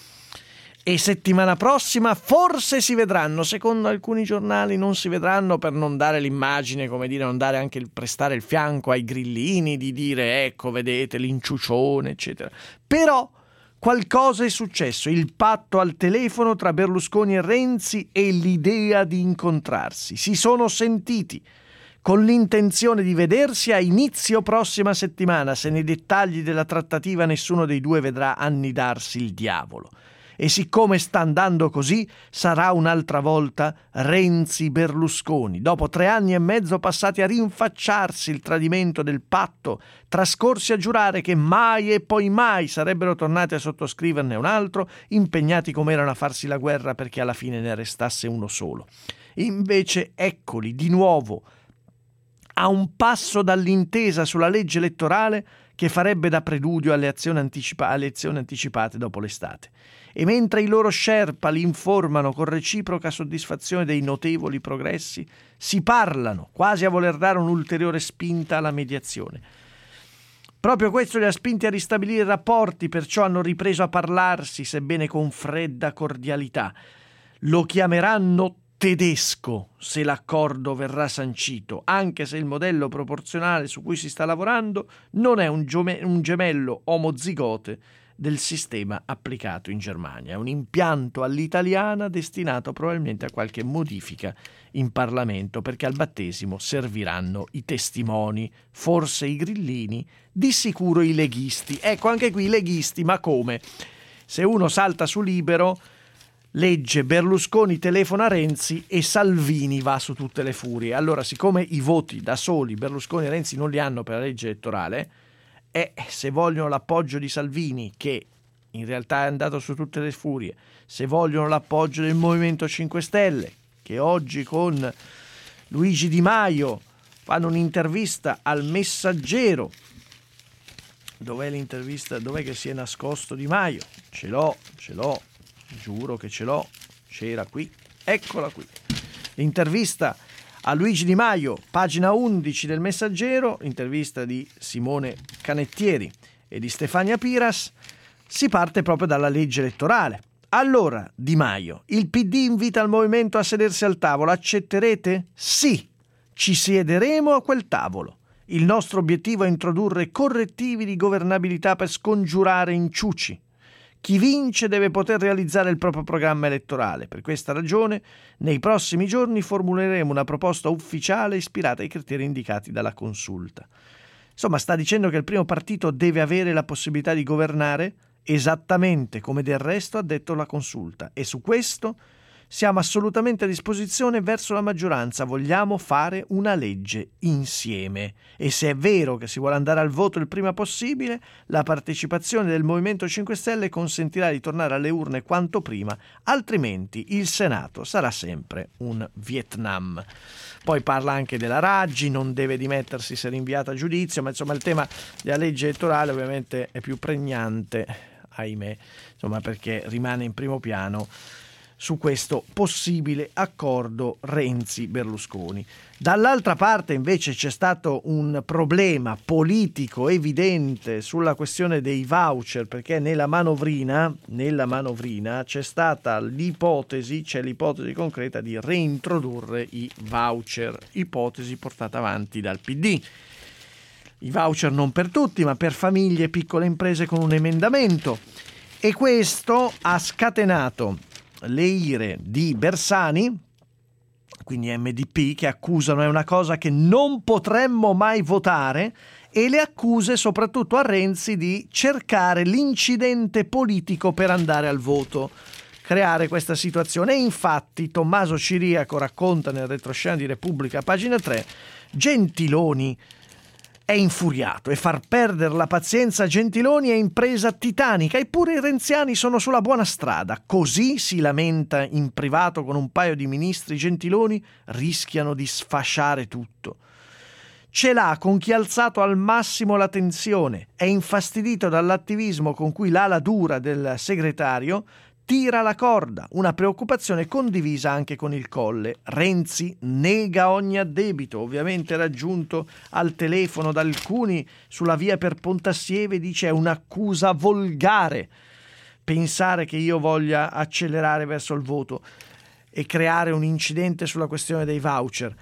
E settimana prossima forse si vedranno. Secondo alcuni giornali non si vedranno, per non dare l'immagine, come dire, non dare anche prestare il fianco ai grillini, di dire: ecco, vedete l'inciucione, eccetera. Però qualcosa è successo, il patto al telefono tra Berlusconi e Renzi e l'idea di incontrarsi. Si sono sentiti con l'intenzione di vedersi a inizio prossima settimana, se nei dettagli della trattativa nessuno dei due vedrà annidarsi il diavolo. E siccome sta andando così, sarà un'altra volta Renzi-Berlusconi. Dopo 3 anni e mezzo passati a rinfacciarsi il tradimento del patto, trascorsi a giurare che mai e poi mai sarebbero tornati a sottoscriverne un altro, impegnati come erano a farsi la guerra perché alla fine ne restasse uno solo. Invece eccoli di nuovo, a un passo dall'intesa sulla legge elettorale che farebbe da preludio alle elezioni anticipate dopo l'estate. E mentre i loro sherpa li informano con reciproca soddisfazione dei notevoli progressi, si parlano, quasi a voler dare un'ulteriore spinta alla mediazione. Proprio questo li ha spinti a ristabilire i rapporti, perciò hanno ripreso a parlarsi, sebbene con fredda cordialità. Lo chiameranno tedesco se l'accordo verrà sancito, anche se il modello proporzionale su cui si sta lavorando non è un gemello omozigote del sistema applicato in Germania. È un impianto all'italiana destinato probabilmente a qualche modifica in Parlamento, perché al battesimo serviranno i testimoni, forse i grillini, di sicuro i leghisti. Ecco, anche qui i leghisti, ma come? Se uno salta su Libero, legge Berlusconi telefona a Renzi e Salvini va su tutte le furie. Allora, siccome i voti da soli Berlusconi e Renzi non li hanno per la legge elettorale, e se vogliono l'appoggio di Salvini, che in realtà è andato su tutte le furie, se vogliono l'appoggio del Movimento 5 Stelle, che oggi con Luigi Di Maio fanno un'intervista al Messaggero. Dov'è l'intervista? Dov'è che si è nascosto Di Maio? Ce l'ho, giuro che ce l'ho, c'era qui, eccola qui. L'intervista a Luigi Di Maio, pagina 11 del Messaggero, intervista di Simone Canettieri e di Stefania Piras. Si parte proprio dalla legge elettorale. Allora, Di Maio, il PD invita il movimento a sedersi al tavolo, accetterete? Sì, ci siederemo a quel tavolo. Il nostro obiettivo è introdurre correttivi di governabilità per scongiurare inciuci. Chi vince deve poter realizzare il proprio programma elettorale. Per questa ragione, nei prossimi giorni formuleremo una proposta ufficiale ispirata ai criteri indicati dalla consulta. Insomma, sta dicendo che il primo partito deve avere la possibilità di governare esattamente come del resto ha detto la consulta, e su questo siamo assolutamente a disposizione verso la maggioranza, vogliamo fare una legge insieme e se è vero che si vuole andare al voto il prima possibile, la partecipazione del Movimento 5 Stelle consentirà di tornare alle urne quanto prima, altrimenti il Senato sarà sempre un Vietnam. Poi parla anche della Raggi, non deve dimettersi se rinviata a giudizio, ma insomma il tema della legge elettorale ovviamente è più pregnante, ahimè, insomma, perché rimane in primo piano su questo possibile accordo Renzi-Berlusconi. Dall'altra parte invece c'è stato un problema politico evidente sulla questione dei voucher, perché nella manovrina c'è l'ipotesi concreta di reintrodurre i voucher, ipotesi portata avanti dal PD. I voucher non per tutti, ma per famiglie e piccole imprese con un emendamento. E questo ha scatenato le ire di Bersani, quindi MDP, che accusano è una cosa che non potremmo mai votare, e le accuse soprattutto a Renzi di cercare l'incidente politico per andare al voto, creare questa situazione. E infatti Tommaso Ciriaco racconta nel retroscena di Repubblica, pagina 3, Gentiloni è infuriato e far perdere la pazienza a Gentiloni è impresa titanica, eppure i renziani sono sulla buona strada. Così si lamenta in privato con un paio di ministri. Gentiloni rischiano di sfasciare tutto. Ce l'ha con chi ha alzato al massimo la tensione, è infastidito dall'attivismo con cui l'ala dura del segretario tira la corda, una preoccupazione condivisa anche con il Colle. Renzi nega ogni addebito, ovviamente raggiunto al telefono da alcuni sulla via per Pontassieve, dice è un'accusa volgare pensare che io voglia accelerare verso il voto e creare un incidente sulla questione dei voucher.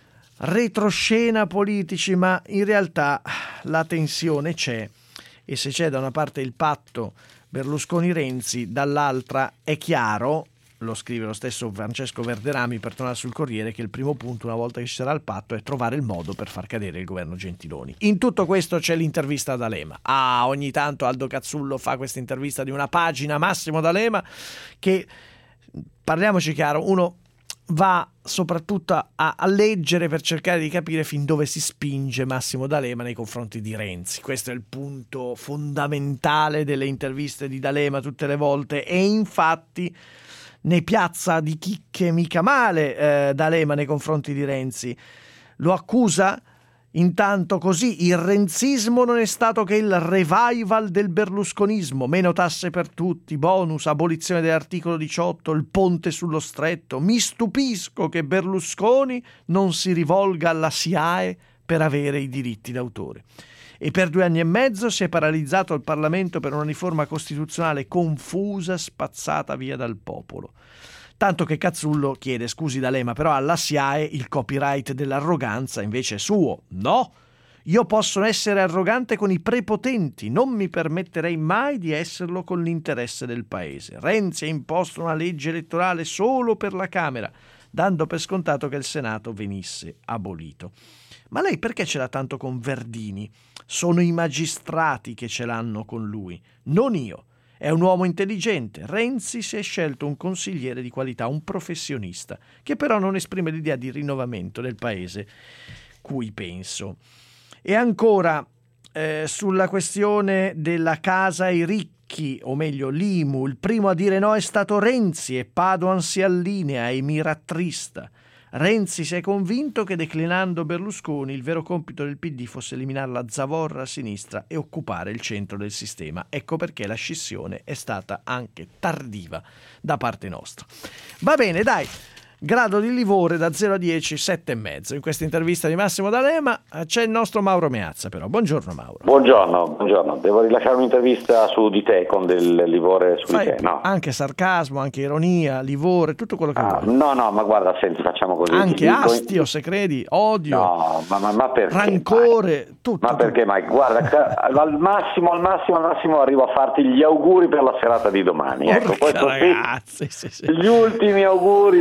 Retroscena politici, ma in realtà la tensione c'è, e se c'è da una parte il patto Berlusconi-Renzi, dall'altra è chiaro, lo scrive lo stesso Francesco Verderami per tornare sul Corriere, che il primo punto, una volta che ci sarà il patto, è trovare il modo per far cadere il governo Gentiloni. In tutto questo c'è l'intervista ad D'Alema. Ogni tanto Aldo Cazzullo fa questa intervista di una pagina, Massimo D'Alema, che, parliamoci chiaro, uno va soprattutto a leggere per cercare di capire fin dove si spinge Massimo D'Alema nei confronti di Renzi. Questo è il punto fondamentale delle interviste di D'Alema tutte le volte, e infatti ne piazza di chicche mica male D'Alema nei confronti di Renzi. Lo accusa intanto così: il renzismo non è stato che il revival del berlusconismo, meno tasse per tutti, bonus, abolizione dell'articolo 18, il ponte sullo stretto. Mi stupisco che Berlusconi non si rivolga alla SIAE per avere i diritti d'autore. E per 2 anni e mezzo si è paralizzato il Parlamento per una riforma costituzionale confusa, spazzata via dal popolo. Tanto che Cazzullo chiede: scusi D'Alema, però alla SIAE il copyright dell'arroganza invece è suo. No, io posso essere arrogante con i prepotenti, non mi permetterei mai di esserlo con l'interesse del paese. Renzi ha imposto una legge elettorale solo per la Camera, dando per scontato che il Senato venisse abolito. Ma lei perché ce l'ha tanto con Verdini? Sono i magistrati che ce l'hanno con lui, non io. È un uomo intelligente. Renzi si è scelto un consigliere di qualità, un professionista, che però non esprime l'idea di rinnovamento del paese cui penso. E ancora, sulla questione della casa ai ricchi, o meglio l'IMU, il primo a dire no è stato Renzi e Padoan si allinea e mi rattrista. Renzi si è convinto che declinando Berlusconi il vero compito del PD fosse eliminare la zavorra a sinistra e occupare il centro del sistema. Ecco perché la scissione è stata anche tardiva da parte nostra. Va bene, dai. Grado di livore da 0 a 10, 7,5. In questa intervista di Massimo D'Alema c'è il nostro Mauro Meazza, però. Buongiorno Mauro. Buongiorno. Devo rilasciare un'intervista su di te con del livore su di te, no? Anche sarcasmo, anche ironia, livore, tutto quello che vuoi. No, ma guarda, senti, facciamo così. Anche astio, se credi, odio, no, ma perché? Rancore, tutto. Ma perché, Mike? Guarda, al massimo arrivo a farti gli auguri per la serata di domani. Ecco, questo ragazzi, sì. Gli ultimi auguri di questo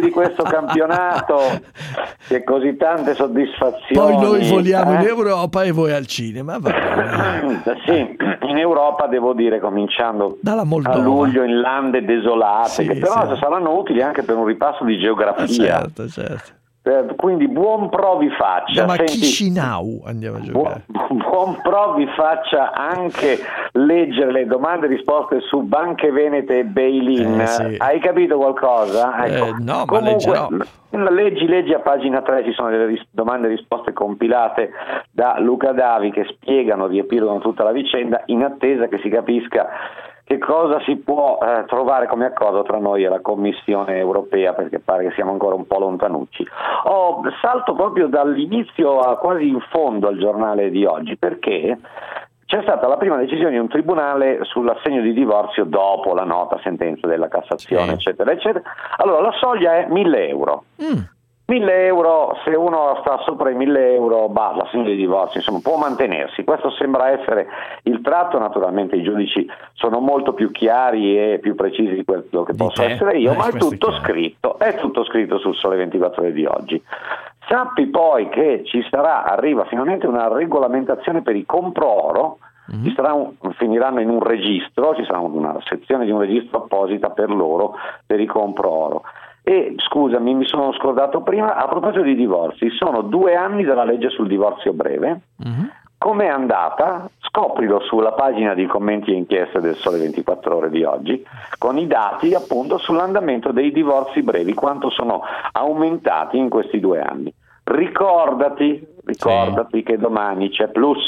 campionato che così tante soddisfazioni. Poi noi voliamo in Europa e voi al cinema, va bene. Sì, in Europa devo dire, cominciando dalla Moldova, a luglio in lande desolate, sì, che però sì, saranno utili anche per un ripasso di geografia. Certo. Quindi buon pro vi faccia. Ma Chisinau andiamo a giocare. Buon pro vi faccia anche leggere le domande e risposte su Banche Venete e Bail-in. Sì. Hai capito qualcosa? Ecco. No, comunque, ma leggerò. Leggi a pagina 3, ci sono delle domande e risposte compilate da Luca Davi che spiegano, riepilogano tutta la vicenda in attesa che si capisca che cosa si può trovare come accordo tra noi e la Commissione europea, perché pare che siamo ancora un po' lontanucci. Salto proprio dall'inizio a quasi in fondo al giornale di oggi, perché c'è stata la prima decisione di un tribunale sull'assegno di divorzio dopo la nota sentenza della Cassazione, eccetera, eccetera. Allora, la soglia è 1.000 euro. 1.000 euro, se uno sta sopra i 1.000 euro, l'assegno di divorzio, insomma, può mantenersi. Questo sembra essere il tratto. Naturalmente i giudici sono molto più chiari e più precisi di quello che posso essere io, ma è tutto scritto sul Sole 24 Ore di oggi. Sappi poi che arriva finalmente una regolamentazione per i compro-oro. Finiranno in un registro, ci sarà una sezione di un registro apposita per loro, per i compro-oro. E scusami, mi sono scordato prima, a proposito di divorzi, sono 2 anni dalla legge sul divorzio breve. Com'è andata? Scoprilo sulla pagina di commenti e inchieste del Sole 24 Ore di oggi, con i dati appunto sull'andamento dei divorzi brevi, quanto sono aumentati in questi 2 anni. Ricordati che domani c'è Plus.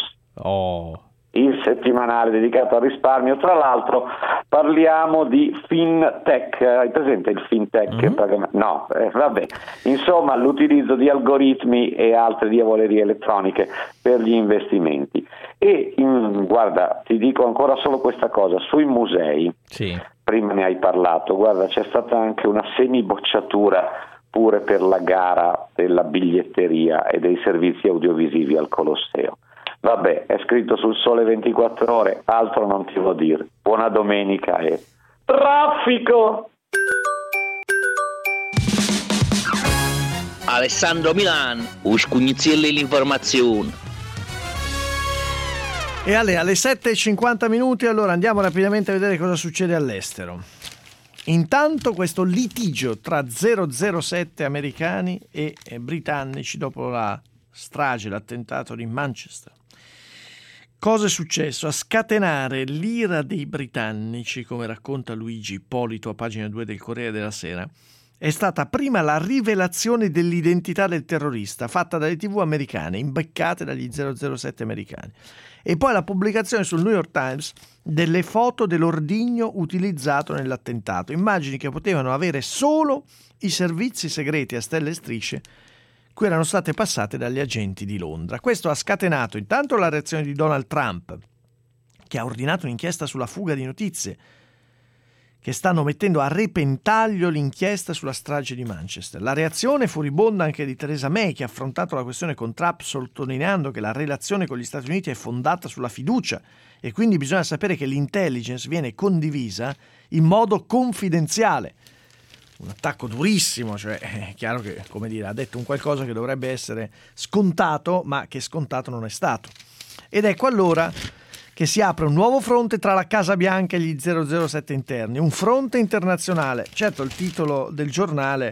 Il settimanale dedicato al risparmio. Tra l'altro parliamo di fintech. Hai presente il fintech? No, vabbè. Insomma, l'utilizzo di algoritmi e altre diavolerie elettroniche per gli investimenti. E guarda, ti dico ancora solo questa cosa sui musei. Prima ne hai parlato. Guarda, c'è stata anche una semibocciatura pure per la gara della biglietteria e dei servizi audiovisivi al Colosseo. Vabbè, è scritto sul Sole 24 Ore, altro non ti vuol dire. Buona domenica e traffico! Alessandro Milan, uscugnizielli l'informazione. E alle 7:50, allora andiamo rapidamente a vedere cosa succede all'estero. Intanto questo litigio tra 007 americani e britannici dopo la strage, l'attentato di Manchester. Cosa è successo? A scatenare l'ira dei britannici, come racconta Luigi Ippolito a pagina 2 del Corriere della Sera, è stata prima la rivelazione dell'identità del terrorista fatta dalle TV americane, imbeccate dagli 007 americani, e poi la pubblicazione sul New York Times delle foto dell'ordigno utilizzato nell'attentato, immagini che potevano avere solo i servizi segreti a stelle e strisce cui erano state passate dagli agenti di Londra. Questo ha scatenato intanto la reazione di Donald Trump, che ha ordinato un'inchiesta sulla fuga di notizie, che stanno mettendo a repentaglio l'inchiesta sulla strage di Manchester. La reazione furibonda anche di Theresa May, che ha affrontato la questione con Trump sottolineando che la relazione con gli Stati Uniti è fondata sulla fiducia e quindi bisogna sapere che l'intelligence viene condivisa in modo confidenziale. Un attacco durissimo, cioè è chiaro che, come dire, ha detto un qualcosa che dovrebbe essere scontato, ma che scontato non è stato. Ed ecco allora che si apre un nuovo fronte tra la Casa Bianca e gli 007 interni, un fronte internazionale. Certo, il titolo del giornale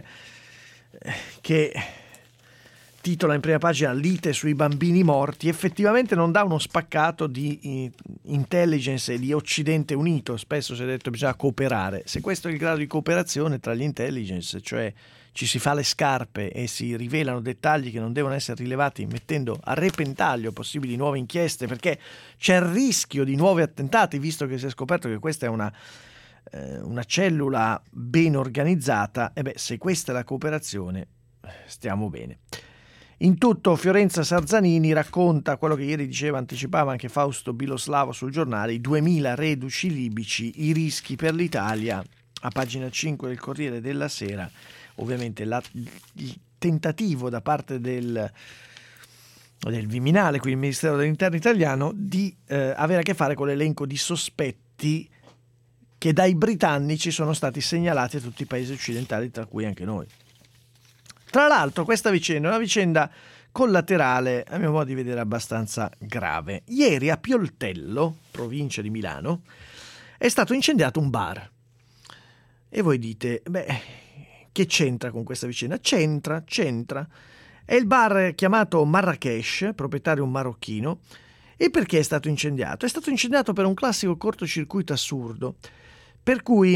che titola in prima pagina "Lite sui bambini morti" effettivamente non dà uno spaccato di intelligence e di Occidente unito. Spesso si è detto che bisogna cooperare. Se questo è il grado di cooperazione tra gli intelligence, cioè ci si fa le scarpe e si rivelano dettagli che non devono essere rilevati, mettendo a repentaglio possibili nuove inchieste, perché c'è il rischio di nuovi attentati, visto che si è scoperto che questa è una cellula ben organizzata, se questa è la cooperazione, stiamo bene. In tutto Fiorenza Sarzanini racconta quello che ieri anticipava anche Fausto Biloslavo sul giornale, i 2000 reduci libici, i rischi per l'Italia, a pagina 5 del Corriere della Sera. Ovviamente il tentativo da parte del Viminale, qui il Ministero dell'Interno italiano, di avere a che fare con l'elenco di sospetti che dai britannici sono stati segnalati a tutti i paesi occidentali, tra cui anche noi. Tra l'altro questa vicenda è una vicenda collaterale, a mio modo di vedere abbastanza grave. Ieri a Pioltello, provincia di Milano, è stato incendiato un bar. E voi dite, che c'entra con questa vicenda? C'entra. È il bar chiamato Marrakesh, proprietario un marocchino. E perché è stato incendiato? È stato incendiato per un classico cortocircuito assurdo, per cui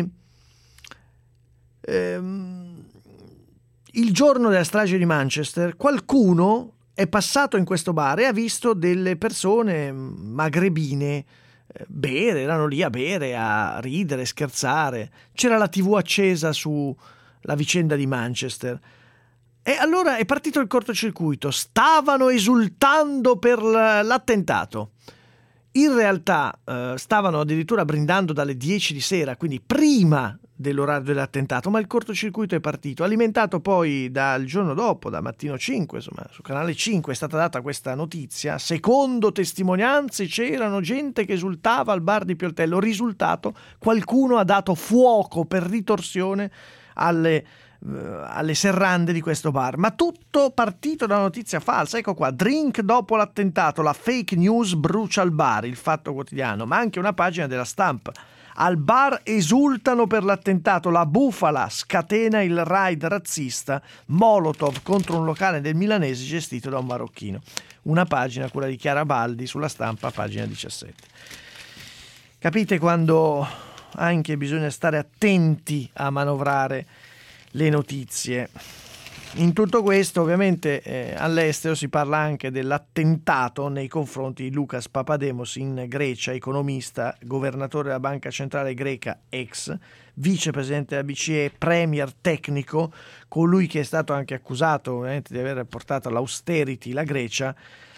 il giorno della strage di Manchester qualcuno è passato in questo bar e ha visto delle persone magrebine bere, erano lì a bere, a ridere, scherzare. C'era la TV accesa sulla vicenda di Manchester. E allora è partito il cortocircuito, stavano esultando per l'attentato. In realtà stavano addirittura brindando dalle 10 di sera, quindi prima dell'orario dell'attentato, ma il cortocircuito è partito, alimentato poi dal giorno dopo, da Mattino 5, insomma, su Canale 5 è stata data questa notizia. Secondo testimonianze c'erano gente che esultava al bar di Pioltello. Risultato, qualcuno ha dato fuoco per ritorsione alle serrande di questo bar, ma tutto partito da una notizia falsa. Ecco qua, drink dopo l'attentato, la fake news brucia il bar, il Fatto Quotidiano, ma anche una pagina della Stampa. Al bar esultano per l'attentato, la bufala scatena il raid razzista, Molotov contro un locale del milanese gestito da un marocchino. Una pagina, quella di Chiara Baldi, sulla Stampa, pagina 17. Capite quando anche bisogna stare attenti a manovrare le notizie. In tutto questo, ovviamente, all'estero si parla anche dell'attentato nei confronti di Lucas Papademos in Grecia, economista, governatore della Banca Centrale Greca, ex vicepresidente della BCE, premier tecnico, colui che è stato anche accusato ovviamente di aver portato all'austerity la Grecia,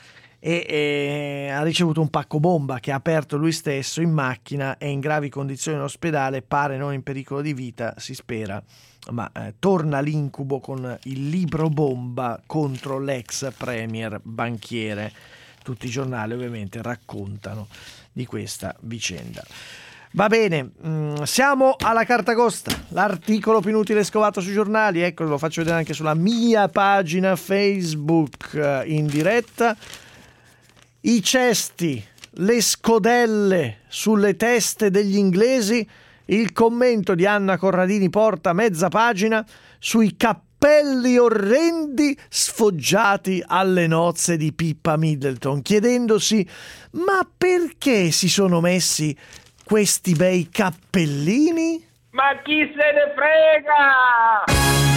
e ha ricevuto un pacco bomba che ha aperto lui stesso in macchina, è in gravi condizioni in ospedale, pare non in pericolo di vita, si spera, ma torna l'incubo con il libro bomba contro l'ex premier banchiere. Tutti i giornali ovviamente raccontano di questa vicenda. Va bene, siamo alla Cartagosta, l'articolo più inutile scovato sui giornali. Ecco, lo faccio vedere anche sulla mia pagina Facebook in diretta. I cesti, le scodelle sulle teste degli inglesi. Il commento di Anna Corradini porta mezza pagina sui cappelli orrendi sfoggiati alle nozze di Pippa Middleton, chiedendosi: ma perché si sono messi questi bei cappellini? Ma chi se ne frega?